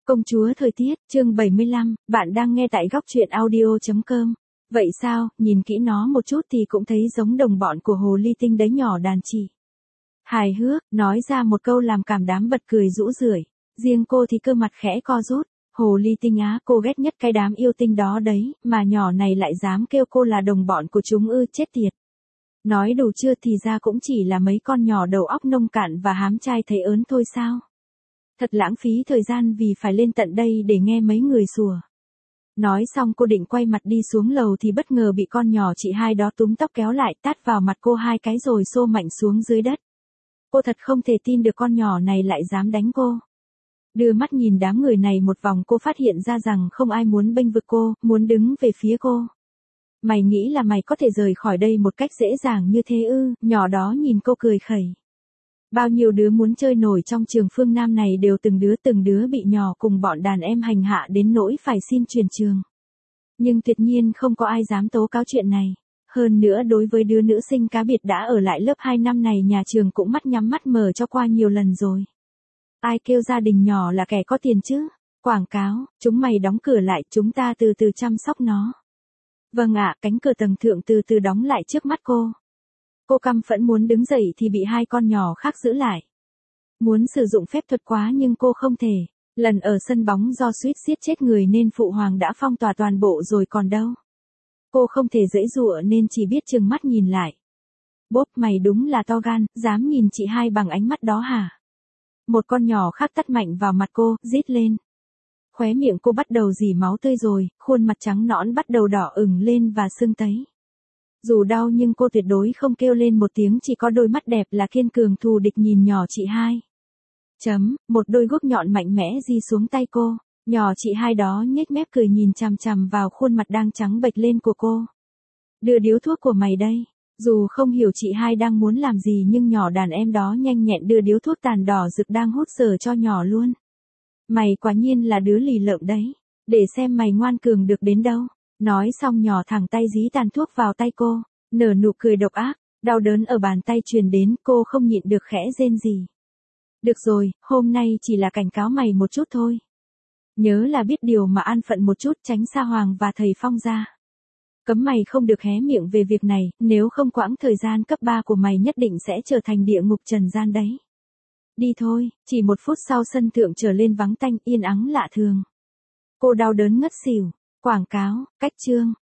Công chúa thời tiết, chương 75, bạn đang nghe tại góc truyện audio.com. Vậy sao, nhìn kỹ nó một chút thì cũng thấy giống đồng bọn của hồ ly tinh đấy nhỏ đàn chị. Hài hước, nói ra một câu làm cảm đám bật cười rũ rượi. Riêng cô thì cơ mặt khẽ co rút. Hồ ly tinh á, cô ghét nhất cái đám yêu tinh đó đấy, mà nhỏ này lại dám kêu cô là đồng bọn của chúng ư, chết tiệt. Nói đủ chưa, thì ra cũng chỉ là mấy con nhỏ đầu óc nông cạn và hám trai thấy ớn thôi sao. Thật lãng phí thời gian vì phải lên tận đây để nghe mấy người sủa. Nói xong cô định quay mặt đi xuống lầu thì bất ngờ bị con nhỏ chị hai đó túm tóc kéo lại, tát vào mặt cô hai cái rồi xô mạnh xuống dưới đất. Cô thật không thể tin được con nhỏ này lại dám đánh cô. Đưa mắt nhìn đám người này một vòng, cô phát hiện ra rằng không ai muốn bênh vực cô, muốn đứng về phía cô. Mày nghĩ là mày có thể rời khỏi đây một cách dễ dàng như thế ư? Nhỏ đó nhìn cô cười khẩy. Bao nhiêu đứa muốn chơi nổi trong trường phương Nam này đều từng đứa bị nhỏ cùng bọn đàn em hành hạ đến nỗi phải xin chuyển trường. Nhưng tuyệt nhiên không có ai dám tố cáo chuyện này. Hơn nữa đối với đứa nữ sinh cá biệt đã ở lại lớp 2 năm này, nhà trường cũng mắt nhắm mắt mở cho qua nhiều lần rồi. Ai kêu gia đình nhỏ là kẻ có tiền chứ? Quảng cáo, chúng mày đóng cửa lại, chúng ta từ từ chăm sóc nó. Vâng ạ, cánh cửa tầng thượng từ từ đóng lại trước mắt cô. Cô căm phẫn muốn đứng dậy thì bị hai con nhỏ khác giữ lại. Muốn sử dụng phép thuật quá nhưng cô không thể. Lần ở sân bóng do suýt giết chết người nên phụ hoàng đã phong tỏa toàn bộ rồi còn đâu. Cô không thể giãy giụa nên chỉ biết trừng mắt nhìn lại. Bốp, mày đúng là to gan, dám nhìn chị hai bằng ánh mắt đó hả? Một con nhỏ khác tát mạnh vào mặt cô, rít lên. Khóe miệng cô bắt đầu rỉ máu tươi rồi, khuôn mặt trắng nõn bắt đầu đỏ ửng lên và sưng tấy. Dù đau nhưng cô tuyệt đối không kêu lên một tiếng, chỉ có đôi mắt đẹp là kiên cường thù địch nhìn nhỏ chị hai. Một đôi guốc nhọn mạnh mẽ di xuống tay cô, nhỏ chị hai đó nhếch mép cười nhìn chằm chằm vào khuôn mặt đang trắng bệch lên của cô. Đưa điếu thuốc của mày đây. Dù không hiểu chị hai đang muốn làm gì nhưng nhỏ đàn em đó nhanh nhẹn đưa điếu thuốc tàn đỏ rực đang hút dở cho nhỏ luôn. Mày quả nhiên là đứa lì lợm đấy. Để xem mày ngoan cường được đến đâu. Nói xong nhỏ thẳng tay dí tàn thuốc vào tay cô, nở nụ cười độc ác, đau đớn ở bàn tay truyền đến, cô không nhịn được khẽ rên rỉ. Được rồi, hôm nay chỉ là cảnh cáo mày một chút thôi. Nhớ là biết điều mà an phận một chút, tránh xa Hoàng và thầy Phong ra. Cấm mày không được hé miệng về việc này, nếu không quãng thời gian cấp 3 của mày nhất định sẽ trở thành địa ngục trần gian đấy. Đi thôi, chỉ một phút sau sân thượng trở lên vắng tanh, yên ắng lạ thường. Cô đau đớn ngất xỉu. Quảng cáo, cách chương,